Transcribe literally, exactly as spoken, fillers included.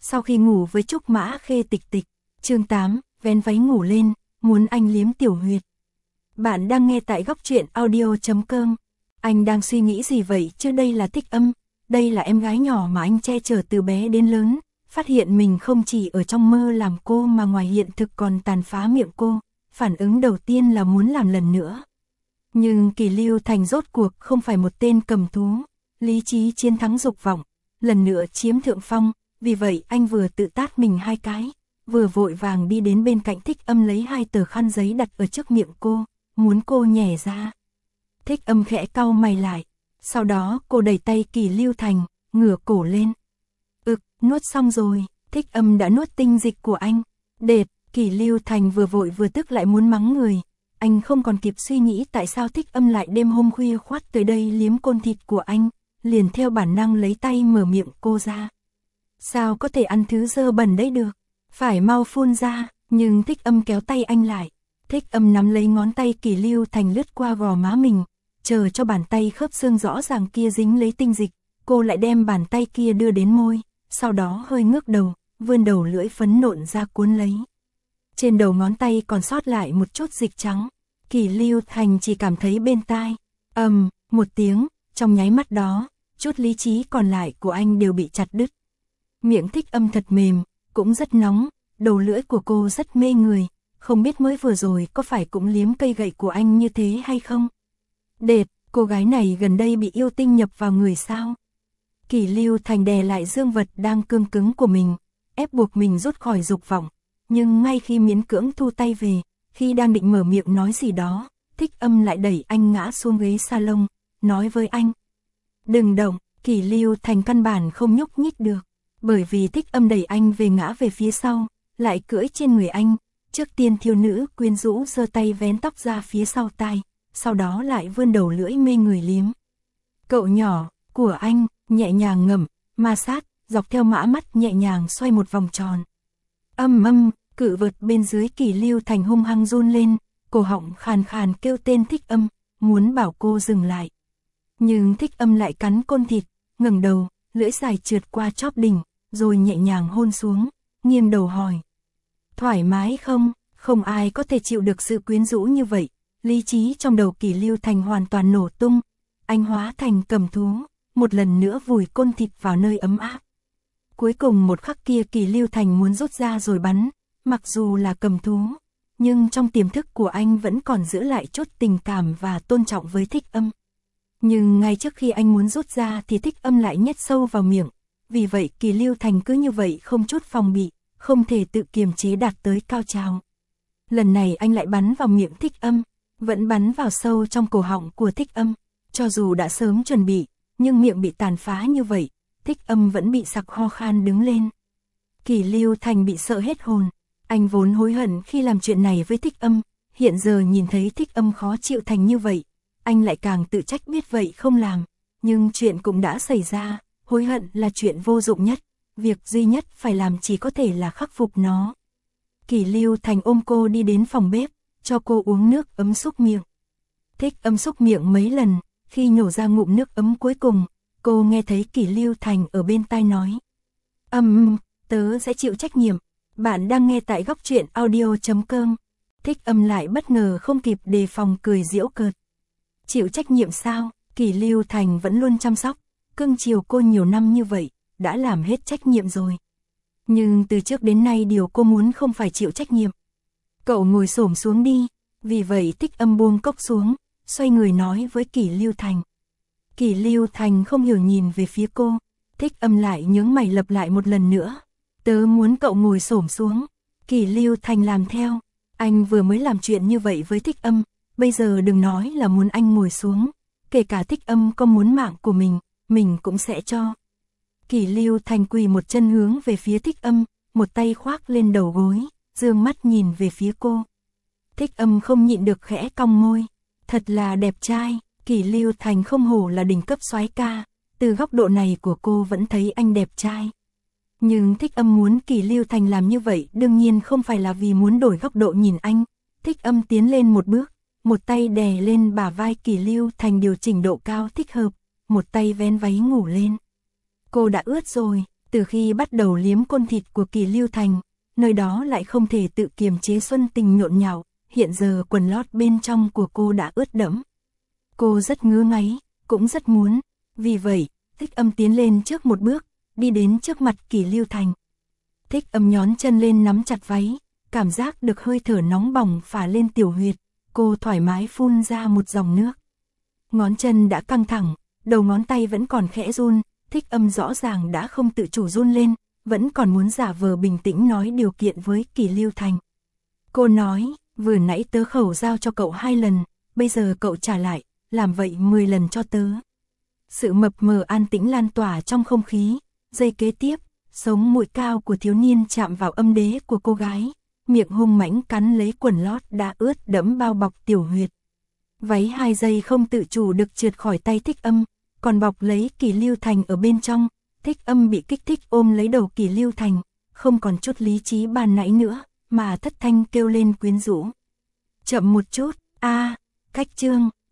Sau khi ngủ với Trúc Mã Khê Tịch Tịch, chương tám, vén váy ngủ lên, muốn anh liếm tiểu huyệt. Bạn đang nghe tại góc truyện audio chấm com. Anh đang suy nghĩ gì vậy chứ? Đây là Thích Âm, đây là em gái nhỏ mà anh che chở từ bé đến lớn, phát hiện mình không chỉ ở trong mơ làm cô mà ngoài hiện thực còn tàn phá miệng cô, phản ứng đầu tiên là muốn làm lần nữa. Nhưng Kỳ Lưu Thành rốt cuộc không phải một tên cầm thú, lý trí chiến thắng dục vọng, lần nữa chiếm thượng phong, vì vậy anh vừa tự tát mình hai cái, vừa vội vàng đi đến bên cạnh Thích Âm lấy hai tờ khăn giấy đặt ở trước miệng cô, muốn cô nhè ra. Thích Âm khẽ cau mày lại, sau đó cô đẩy tay Kỳ Lưu Thành, ngửa cổ lên. Ực, nuốt xong rồi, Thích Âm đã nuốt tinh dịch của anh. Đệt, Kỳ Lưu Thành vừa vội vừa tức lại muốn mắng người. Anh không còn kịp suy nghĩ tại sao Thích Âm lại đêm hôm khuya khoắt tới đây liếm côn thịt của anh, liền theo bản năng lấy tay mở miệng cô ra. Sao có thể ăn thứ dơ bẩn đấy được, phải mau phun ra, nhưng Thích Âm kéo tay anh lại. Thích Âm nắm lấy ngón tay Kỳ Lưu Thành lướt qua gò má mình, chờ cho bàn tay khớp xương rõ ràng kia dính lấy tinh dịch, cô lại đem bàn tay kia đưa đến môi, sau đó hơi ngước đầu, vươn đầu lưỡi phấn nộn ra cuốn lấy. Trên đầu ngón tay còn sót lại một chút dịch trắng, Kỳ Lưu Thành chỉ cảm thấy bên tai, ầm, um, một tiếng, trong nháy mắt đó, chút lý trí còn lại của anh đều bị chặt đứt. Miệng Thích Âm thật mềm, cũng rất nóng, đầu lưỡi của cô rất mê người, không biết mới vừa rồi có phải cũng liếm cây gậy của anh như thế hay không? Đệt, cô gái này gần đây bị yêu tinh nhập vào người sao? Kỳ Lưu Thành đè lại dương vật đang cương cứng của mình, ép buộc mình rút khỏi dục vọng, nhưng ngay khi miễn cưỡng thu tay về, khi đang định mở miệng nói gì đó, Thích Âm lại đẩy anh ngã xuống ghế salon, nói với anh. Đừng động, Kỳ Lưu Thành căn bản không nhúc nhích được, bởi vì Thích Âm đẩy anh về ngã về phía sau, lại cưỡi trên người anh, trước tiên thiếu nữ quyến rũ giơ tay vén tóc ra phía sau tai, sau đó lại vươn đầu lưỡi mê người liếm. Cậu nhỏ, của anh, nhẹ nhàng ngậm, ma sát, dọc theo mã mắt nhẹ nhàng xoay một vòng tròn. Âm âm, cự vật bên dưới Kỳ Lưu Thành hung hăng run lên, cổ họng khàn khàn kêu tên Thích Âm, muốn bảo cô dừng lại. Nhưng Thích Âm lại cắn côn thịt, ngẩng đầu, lưỡi dài trượt qua chóp đỉnh, rồi nhẹ nhàng hôn xuống, nghiêng đầu hỏi. Thoải mái không? Không ai có thể chịu được sự quyến rũ như vậy. Lý trí trong đầu Kỳ Lưu Thành hoàn toàn nổ tung, anh hóa thành cầm thú, một lần nữa vùi côn thịt vào nơi ấm áp. Cuối cùng một khắc kia Kỳ Lưu Thành muốn rút ra rồi bắn, mặc dù là cầm thú, nhưng trong tiềm thức của anh vẫn còn giữ lại chút tình cảm và tôn trọng với Thích Âm. Nhưng ngay trước khi anh muốn rút ra thì Thích Âm lại nhét sâu vào miệng, vì vậy Kỳ Lưu Thành cứ như vậy không chút phòng bị, không thể tự kiềm chế đạt tới cao trào. Lần này anh lại bắn vào miệng Thích Âm, vẫn bắn vào sâu trong cổ họng của Thích Âm, cho dù đã sớm chuẩn bị, nhưng miệng bị tàn phá như vậy, Thích Âm vẫn bị sặc ho khan đứng lên. Kỳ Lưu Thành bị sợ hết hồn, anh vốn hối hận khi làm chuyện này với Thích Âm, hiện giờ nhìn thấy Thích Âm khó chịu thành như vậy, anh lại càng tự trách biết vậy không làm, nhưng chuyện cũng đã xảy ra, hối hận là chuyện vô dụng nhất, việc duy nhất phải làm chỉ có thể là khắc phục nó. Kỳ Lưu Thành ôm cô đi đến phòng bếp, cho cô uống nước ấm xúc miệng. Thích Âm xúc miệng mấy lần, khi nhổ ra ngụm nước ấm cuối cùng, cô nghe thấy Kỳ Lưu Thành ở bên tai nói. Âm, um, tớ sẽ chịu trách nhiệm. Bạn đang nghe tại góc truyện audio chấm com. Thích Âm lại bất ngờ không kịp đề phòng cười giễu cợt. Chịu trách nhiệm sao? Kỳ Lưu Thành vẫn luôn chăm sóc, cưng chiều cô nhiều năm như vậy, đã làm hết trách nhiệm rồi. Nhưng từ trước đến nay điều cô muốn không phải chịu trách nhiệm. Cậu ngồi xổm xuống đi, vì vậy Thích Âm buông cốc xuống, xoay người nói với Kỳ Lưu Thành. Kỳ Lưu Thành không hiểu nhìn về phía cô, Thích Âm lại nhướng mày lặp lại một lần nữa. Tớ muốn cậu ngồi xổm xuống. Kỳ Lưu Thành làm theo, anh vừa mới làm chuyện như vậy với Thích Âm, bây giờ đừng nói là muốn anh ngồi xuống, kể cả Thích Âm có muốn mạng của mình, mình cũng sẽ cho. Kỳ Lưu Thành quỳ một chân hướng về phía Thích Âm, một tay khoác lên đầu gối, dương mắt nhìn về phía cô. Thích Âm không nhịn được khẽ cong môi, thật là đẹp trai. Kỳ Lưu Thành không hổ là đỉnh cấp soái ca, từ góc độ này của cô vẫn thấy anh đẹp trai. Nhưng Thích Âm muốn Kỳ Lưu Thành làm như vậy đương nhiên không phải là vì muốn đổi góc độ nhìn anh. Thích Âm tiến lên một bước, một tay đè lên bả vai Kỳ Lưu Thành điều chỉnh độ cao thích hợp, một tay vén váy ngủ lên. Cô đã ướt rồi, Từ khi bắt đầu liếm côn thịt của Kỳ Lưu Thành, nơi đó lại không thể tự kiềm chế xuân tình nhộn nhạo, hiện giờ quần lót bên trong của cô đã ướt đẫm. Cô rất ngứa ngáy, cũng rất muốn, vì vậy, Thích Âm tiến lên trước một bước, đi đến trước mặt Kỳ Lưu Thành. Thích Âm nhón chân lên nắm chặt váy, cảm giác được hơi thở nóng bỏng phả lên tiểu huyệt, cô thoải mái phun ra một dòng nước. Ngón chân đã căng thẳng, đầu ngón tay vẫn còn khẽ run, Thích Âm rõ ràng đã không tự chủ run lên, vẫn còn muốn giả vờ bình tĩnh nói điều kiện với Kỳ Lưu Thành. Cô nói, vừa nãy tớ khẩu giao cho cậu hai lần, bây giờ cậu trả lại, làm vậy mười lần cho tớ. Sự mập mờ an tĩnh lan tỏa trong không khí, giây kế tiếp, sống mũi cao của thiếu niên chạm vào âm đế của cô gái, miệng hung mãnh cắn lấy quần lót đã ướt đẫm bao bọc tiểu huyệt. Váy hai giây không tự chủ được trượt khỏi tay Thích Âm, còn bọc lấy Kỳ Lưu Thành ở bên trong. Thích Âm bị kích thích ôm lấy đầu Kỳ Lưu Thành, không còn chút lý trí ban nãy nữa, mà thất thanh kêu lên quyến rũ. Chậm một chút, a, cách chương.